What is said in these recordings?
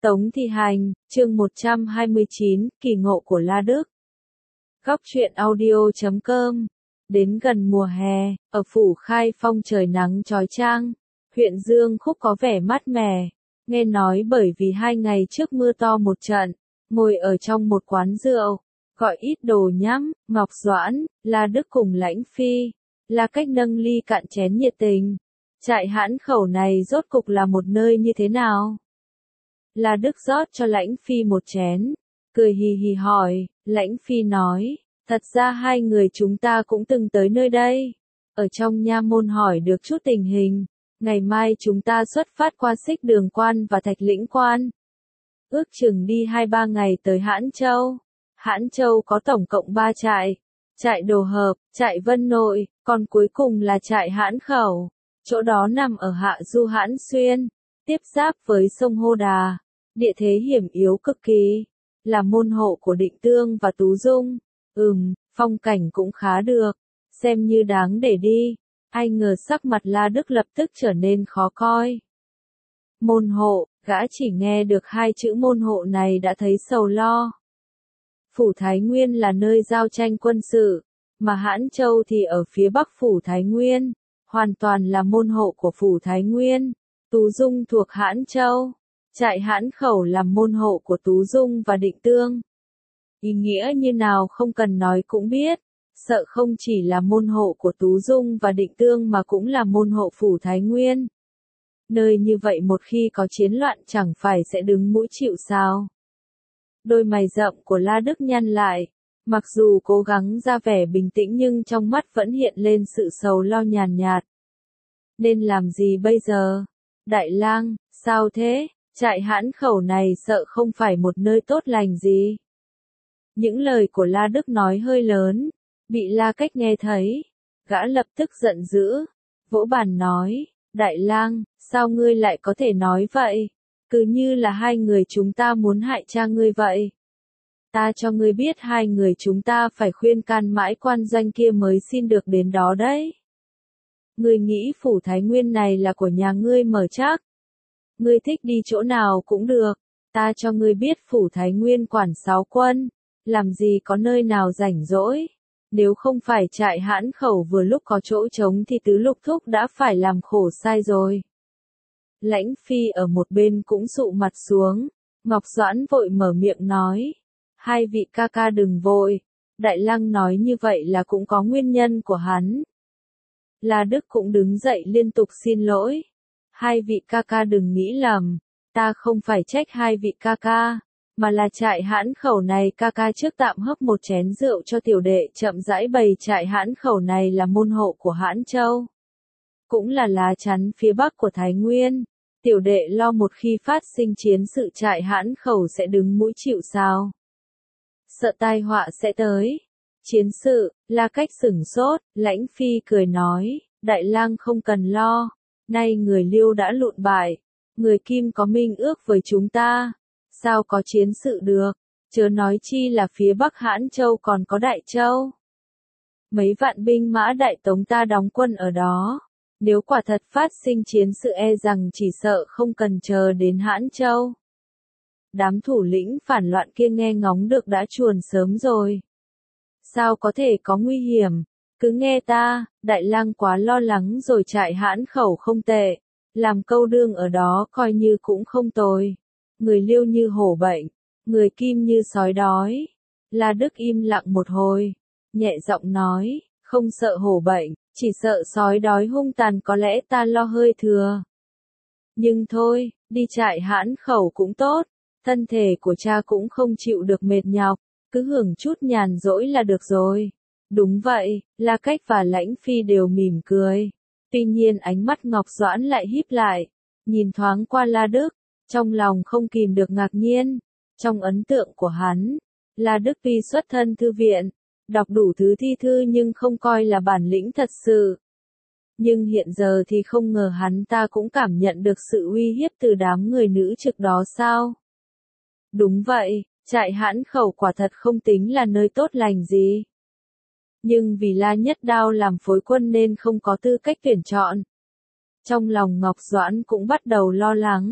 Tống Thi Hành, chương 129, kỳ ngộ của La Đức. Góc truyện audio.com. Đến gần mùa hè, ở Phủ Khai Phong trời nắng chói chang, huyện Dương Khúc có vẻ mát mẻ. Nghe nói bởi vì 2 ngày trước mưa to một trận, ngồi ở trong một quán rượu, gọi ít đồ nhắm, Ngọc Doãn, La Đức cùng Lãnh Phi, là cách nâng ly cạn chén nhiệt tình. Trại Hãn Khẩu này rốt cục là một nơi như thế nào? La Đức rót cho Lãnh Phi một chén, cười hì hì hỏi. Lãnh Phi nói, thật ra 2 người chúng ta cũng từng tới nơi đây, ở trong nha môn hỏi được chút tình hình, ngày mai chúng ta xuất phát qua Xích Đường Quan và Thạch Lĩnh Quan. Ước chừng đi 2-3 ngày tới Hãn Châu. Hãn Châu có tổng cộng 3 trại, trại Đồ Hợp, trại Vân Nội, còn cuối cùng là trại Hãn Khẩu, chỗ đó nằm ở hạ du Hãn Xuyên, tiếp giáp với sông Hô Đà, địa thế hiểm yếu cực kỳ, là môn hộ của Định Tương và Tú Dung. Phong cảnh cũng khá được, xem như đáng để đi. Ai ngờ sắc mặt La Đức lập tức trở nên khó coi. Môn hộ, gã chỉ nghe được 2 chữ môn hộ này đã thấy sầu lo. Phủ Thái Nguyên là nơi giao tranh quân sự, mà Hãn Châu thì ở phía bắc Phủ Thái Nguyên, hoàn toàn là môn hộ của Phủ Thái Nguyên. Tú Dung thuộc Hãn Châu, trại Hãn Khẩu làm môn hộ của Tú Dung và Định Tương. Ý nghĩa như nào không cần nói cũng biết, sợ không chỉ là môn hộ của Tú Dung và Định Tương mà cũng là môn hộ Phủ Thái Nguyên. Nơi như vậy một khi có chiến loạn chẳng phải sẽ đứng mũi chịu sào. Đôi mày rậm của La Đức nhăn lại, mặc dù cố gắng ra vẻ bình tĩnh nhưng trong mắt vẫn hiện lên sự sầu lo nhàn nhạt. Nên làm gì bây giờ? Đại lang, sao thế? Trại Hãn Khẩu này sợ không phải một nơi tốt lành gì. Những lời của La Đức nói hơi lớn, bị La Cách nghe thấy, gã lập tức giận dữ, vỗ bàn nói, Đại lang, sao ngươi lại có thể nói vậy? Cứ như là 2 người chúng ta muốn hại cha ngươi vậy. Ta cho ngươi biết 2 người chúng ta phải khuyên can mãi quan doanh kia mới xin được đến đó đấy. Ngươi nghĩ Phủ Thái Nguyên này là của nhà ngươi mở chắc? Ngươi thích đi chỗ nào cũng được, ta cho ngươi biết Phủ Thái Nguyên quản 6 quân, làm gì có nơi nào rảnh rỗi. Nếu không phải trại Hãn Khẩu vừa lúc có chỗ trống thì Tứ Lục Thúc đã phải làm khổ sai rồi. Lãnh Phi ở một bên cũng sụ mặt xuống, Ngọc Doãn vội mở miệng nói, 2 vị ca ca đừng vội, Đại lang nói như vậy là cũng có nguyên nhân của hắn. La Đức cũng đứng dậy liên tục xin lỗi. 2 vị ca ca đừng nghĩ lầm, ta không phải trách 2 vị ca ca, mà là trại Hãn Khẩu này ca ca trước tạm hấp một chén rượu cho tiểu đệ chậm rãi bày trại Hãn Khẩu này là môn hộ của Hãn Châu. Cũng là lá chắn phía bắc của Thái Nguyên, tiểu đệ lo một khi phát sinh chiến sự trại Hãn Khẩu sẽ đứng mũi chịu sào. Sợ tai họa sẽ tới. Chiến sự, La Cách sửng sốt, Lãnh Phi cười nói, Đại lang không cần lo. Nay người Liêu đã lụn bại, người Kim có minh ước với chúng ta, sao có chiến sự được, chớ nói chi là phía Bắc Hãn Châu còn có Đại Châu. Mấy vạn binh mã Đại Tống ta đóng quân ở đó, nếu quả thật phát sinh chiến sự e rằng chỉ sợ không cần chờ đến Hãn Châu. Đám thủ lĩnh phản loạn kia nghe ngóng được đã chuồn sớm rồi. Sao có thể có nguy hiểm? Cứ nghe ta, Đại lang quá lo lắng rồi trại Hãn Khẩu không tệ, làm câu đương ở đó coi như cũng không tồi. Người Liêu như hổ bệnh, người Kim như sói đói. La Đức im lặng một hồi, nhẹ giọng nói, không sợ hổ bệnh, chỉ sợ sói đói hung tàn có lẽ ta lo hơi thừa. Nhưng thôi, đi trại Hãn Khẩu cũng tốt, thân thể của cha cũng không chịu được mệt nhọc, cứ hưởng chút nhàn rỗi là được rồi. Đúng vậy, La Cách và Lãnh Phi đều mỉm cười. Tuy nhiên ánh mắt Ngọc Doãn lại híp lại, nhìn thoáng qua La Đức, trong lòng không kìm được ngạc nhiên. Trong ấn tượng của hắn, La Đức tuy xuất thân thư viện, đọc đủ thứ thi thư nhưng không coi là bản lĩnh thật sự. Nhưng hiện giờ thì không ngờ hắn ta cũng cảm nhận được sự uy hiếp từ đám người nữ trực đó sao? Đúng vậy, trại Hãn Khẩu quả thật không tính là nơi tốt lành gì. Nhưng vì La Nhất Đao làm phối quân nên không có tư cách tuyển chọn. Trong lòng Ngọc Doãn cũng bắt đầu lo lắng,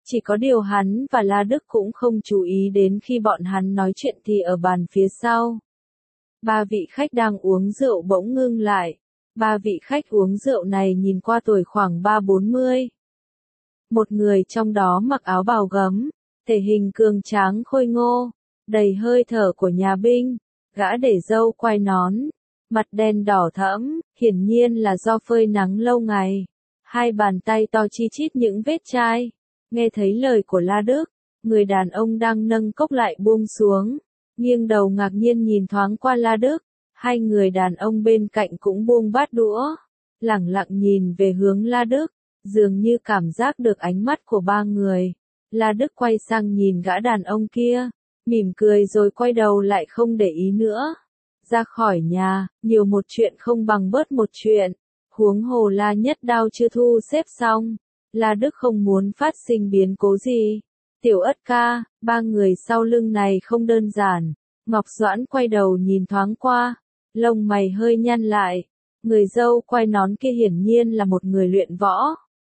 Chỉ có điều hắn và La Đức cũng không chú ý đến khi bọn hắn nói chuyện thì ở bàn phía sau. Ba vị khách đang uống rượu bỗng ngưng lại. Ba vị khách uống rượu này nhìn qua tuổi khoảng 3-40. Một người trong đó mặc áo bào gấm, thể hình cường tráng khôi ngô, đầy hơi thở của nhà binh, gã để râu quai nón, mặt đen đỏ thẫm, hiển nhiên là do phơi nắng lâu ngày. Hai bàn tay to chi chít những vết chai. Nghe thấy lời của La Đức, người đàn ông đang nâng cốc lại buông xuống, nghiêng đầu ngạc nhiên nhìn thoáng qua La Đức. Hai người đàn ông bên cạnh cũng buông bát đũa, lẳng lặng nhìn về hướng La Đức, dường như cảm giác được ánh mắt của ba người. La Đức quay sang nhìn gã đàn ông kia, mỉm cười rồi quay đầu lại không để ý nữa. Ra khỏi nhà, nhiều một chuyện không bằng bớt một chuyện. Huống hồ La Nhất Đao chưa thu xếp xong. La Đức không muốn phát sinh biến cố gì. Tiểu Ất ca, ba người sau lưng này không đơn giản. Ngọc Doãn quay đầu nhìn thoáng qua, lông mày hơi nhăn lại. Người dâu quai nón kia hiển nhiên là một người luyện võ.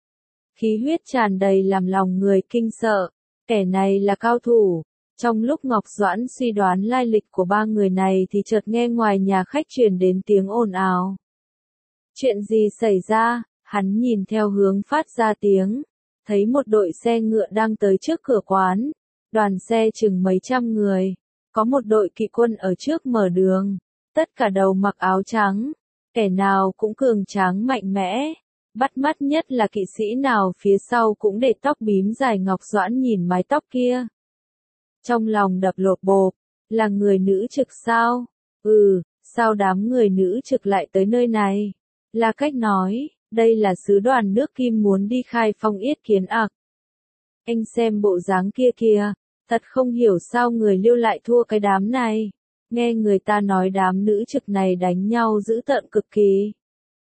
Khí huyết tràn đầy làm lòng người kinh sợ. Kẻ này là cao thủ. Trong lúc Ngọc Doãn suy đoán lai lịch của ba người này thì chợt nghe ngoài nhà khách truyền đến tiếng ồn ào. Chuyện gì xảy ra? Hắn nhìn theo hướng phát ra tiếng, thấy một đội xe ngựa đang tới trước cửa quán. Đoàn xe chừng mấy trăm người, có một đội kỵ quân ở trước mở đường, tất cả đầu mặc áo trắng, kẻ nào cũng cường tráng mạnh mẽ. Bắt mắt nhất là kỵ sĩ nào phía sau cũng để tóc bím dài. Ngọc Doãn nhìn mái tóc kia, trong lòng đập lột bột, là người nữ trực sao? Sao đám người nữ trực lại tới nơi này? La Cách nói, đây là sứ đoàn nước Kim muốn đi khai phong yết kiến ặc. Anh xem bộ dáng kia kìa, thật không hiểu sao người Liêu lại thua cái đám này. Nghe người ta nói đám nữ trực này đánh nhau dữ tợn cực kỳ.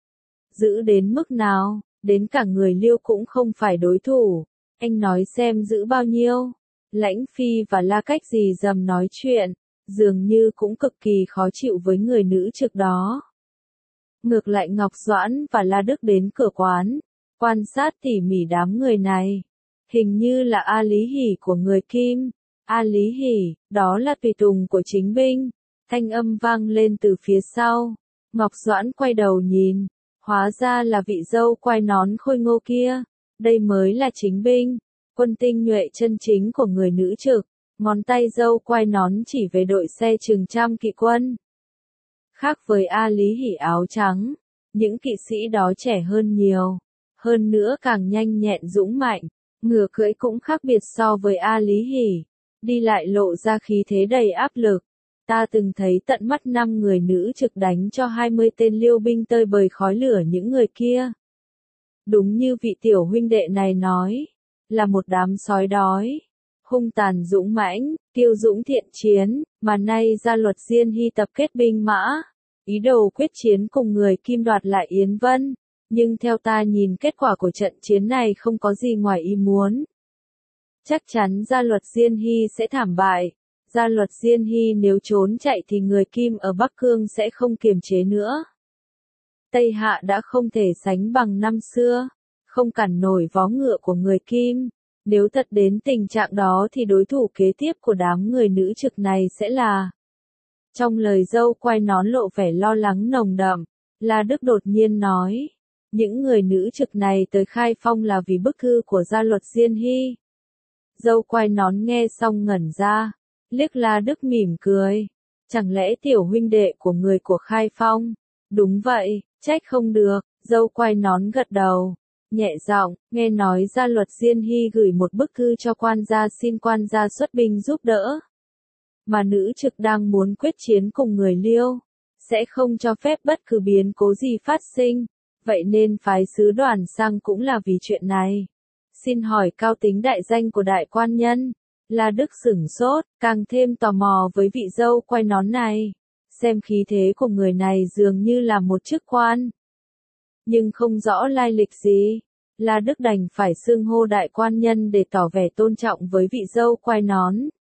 Dữ đến mức nào, đến cả người Liêu cũng không phải đối thủ. Anh nói xem dữ bao nhiêu. Lãnh Phi và La Cách gì dầm nói chuyện, dường như cũng cực kỳ khó chịu với người nữ trực đó. Ngược lại Ngọc Doãn và La Đức đến cửa quán, quan sát tỉ mỉ đám người này. Hình như là A Lý Hỉ của người Kim. A Lý Hỉ, đó là tùy tùng của chính binh. Thanh âm vang lên từ phía sau. Ngọc Doãn quay đầu nhìn, hóa ra là vị dâu quai nón khôi ngô kia. Đây mới là chính binh, quân tinh nhuệ chân chính của người nữ trực. Ngón tay dâu quai nón chỉ về đội xe chừng trăm kỵ quân. Khác với A Lý Hỉ áo trắng, những kỵ sĩ đó trẻ hơn nhiều, hơn nữa càng nhanh nhẹn dũng mạnh, ngựa cưỡi cũng khác biệt so với A Lý Hỉ, đi lại lộ ra khí thế đầy áp lực. Ta từng thấy tận mắt 5 người nữ trực đánh cho 20 tên Liêu binh tơi bời khói lửa những người kia. Đúng như vị tiểu huynh đệ này nói, là một đám sói đói, hung tàn dũng mãnh, tiêu dũng thiện chiến, mà nay Gia Luật Diên Hy tập kết binh mã, ý đồ quyết chiến cùng người Kim đoạt lại Yến Vân, nhưng theo ta nhìn kết quả của trận chiến này không có gì ngoài ý muốn. Chắc chắn Gia Luật Diên Hy sẽ thảm bại. Gia Luật Diên Hy nếu trốn chạy thì người Kim ở Bắc Cương sẽ không kiềm chế nữa. Tây Hạ đã không thể sánh bằng năm xưa, không cản nổi vó ngựa của người Kim. Nếu thật đến tình trạng đó thì đối thủ kế tiếp của đám người nữ trực này sẽ là... Trong lời dâu quai nón lộ vẻ lo lắng nồng đậm, La Đức đột nhiên nói, những người nữ trực này tới khai phong là vì bức thư của Gia Luật Diên Hy. Dâu quai nón nghe xong ngẩn ra, liếc La Đức mỉm cười, chẳng lẽ tiểu huynh đệ của người của khai phong? Đúng vậy, trách không được. Dâu quai nón gật đầu, nhẹ giọng, nghe nói Gia Luật Diên Hy gửi một bức thư cho quan gia xin quan gia xuất binh giúp đỡ. Mà nữ trực đang muốn quyết chiến cùng người Liêu, sẽ không cho phép bất cứ biến cố gì phát sinh, vậy nên phái sứ đoàn sang cũng là vì chuyện này. Xin hỏi cao tính đại danh của đại quan nhân? La Đức sửng sốt, càng thêm tò mò với vị dâu quai nón này. Xem khí thế của người này dường như là một chức quan, nhưng không rõ lai lịch gì. La Đức đành phải xưng hô đại quan nhân để tỏ vẻ tôn trọng với vị dâu quai nón.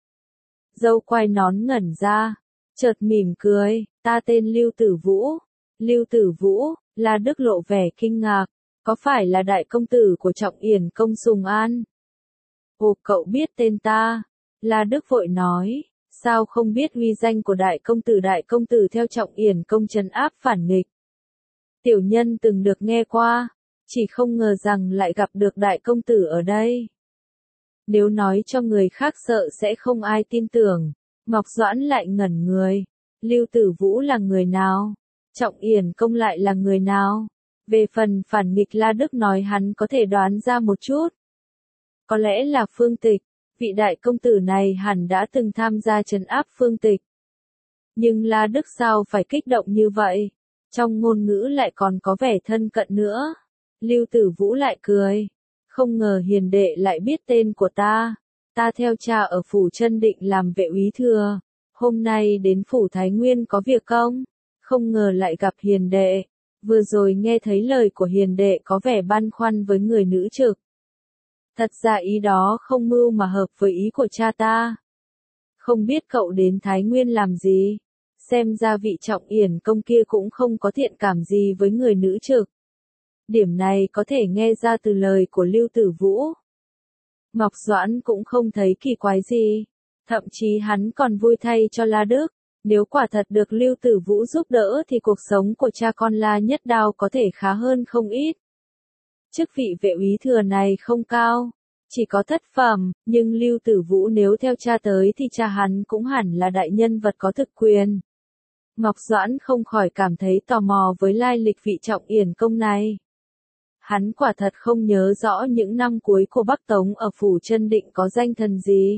Dâu quai nón ngẩn ra, chợt mỉm cười, ta tên Lưu Tử Vũ. Lưu Tử Vũ, La Đức lộ vẻ kinh ngạc, có phải là đại công tử của Trọng Yển công Sùng An? Ồ, cậu biết tên ta? La Đức vội nói, sao không biết uy danh của đại công tử theo Trọng Yển công trấn áp phản nghịch. Tiểu nhân từng được nghe qua, chỉ không ngờ rằng lại gặp được đại công tử ở đây. Nếu nói cho người khác sợ sẽ không ai tin tưởng. Ngọc Doãn lại ngẩn người. Lưu Tử Vũ là người nào? Trọng Yển công lại là người nào? Về phần phản nghịch, La Đức nói hắn có thể đoán ra một chút. Có lẽ là Phương Tịch, vị đại công tử này hẳn đã từng tham gia trấn áp Phương Tịch. Nhưng La Đức sao phải kích động như vậy? Trong ngôn ngữ lại còn có vẻ thân cận nữa. Lưu Tử Vũ lại cười. Không ngờ hiền đệ lại biết tên của ta. Ta theo cha ở phủ Chân Định làm vệ úy thừa. Hôm nay đến phủ Thái Nguyên có việc không? Không ngờ lại gặp hiền đệ. Vừa rồi nghe thấy lời của hiền đệ có vẻ băn khoăn với người nữ trực. Thật ra ý đó không mưu mà hợp với ý của cha ta. Không biết cậu đến Thái Nguyên làm gì? Xem ra vị Trọng Yển công kia cũng không có thiện cảm gì với người nữ trực. Điểm này có thể nghe ra từ lời của Lưu Tử Vũ. Ngọc Doãn cũng không thấy kỳ quái gì. Thậm chí hắn còn vui thay cho La Đức. Nếu quả thật được Lưu Tử Vũ giúp đỡ thì cuộc sống của cha con La Nhất Đao có thể khá hơn không ít. Chức vị vệ úy thừa này không cao, chỉ có thất phẩm, nhưng Lưu Tử Vũ nếu theo cha tới thì cha hắn cũng hẳn là đại nhân vật có thực quyền. Ngọc Doãn không khỏi cảm thấy tò mò với lai lịch vị Trọng Yển công này. Hắn quả thật không nhớ rõ những năm cuối của Bắc Tống ở phủ Chân Định có danh thần gì.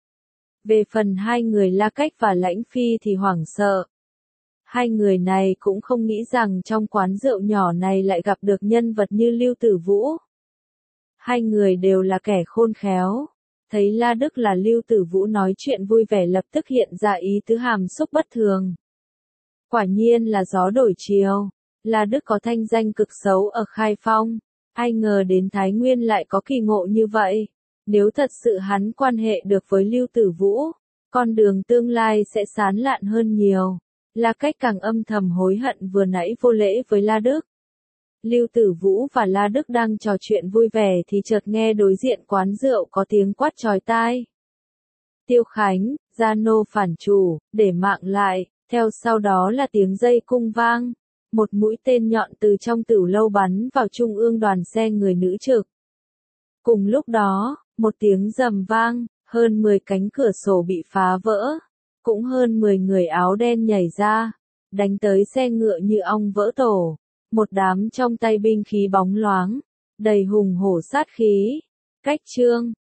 Về phần hai người La Cách và Lãnh Phi thì hoảng sợ. Hai người này cũng không nghĩ rằng trong quán rượu nhỏ này lại gặp được nhân vật như Lưu Tử Vũ. Hai người đều là kẻ khôn khéo. Thấy La Đức là Lưu Tử Vũ nói chuyện vui vẻ lập tức hiện ra ý tứ hàm xúc bất thường. Quả nhiên là gió đổi chiều. La Đức có thanh danh cực xấu ở Khai Phong. Ai ngờ đến Thái Nguyên lại có kỳ ngộ như vậy. Nếu thật sự hắn quan hệ được với Lưu Tử Vũ, con đường tương lai sẽ sáng lạn hơn nhiều. La Cách càng âm thầm hối hận vừa nãy vô lễ với La Đức. Lưu Tử Vũ và La Đức đang trò chuyện vui vẻ thì chợt nghe đối diện quán rượu có tiếng quát chói tai. Tiêu Khánh, gia nô phản chủ, để mạng lại, theo sau đó là tiếng dây cung vang. Một mũi tên nhọn từ trong tửu lâu bắn vào trung ương đoàn xe người nữ trực. Cùng lúc đó, một tiếng rầm vang, hơn 10 cánh cửa sổ bị phá vỡ. Cũng hơn 10 người áo đen nhảy ra, đánh tới xe ngựa như ong vỡ tổ. Một đám trong tay binh khí bóng loáng, đầy hùng hổ sát khí. Cách chương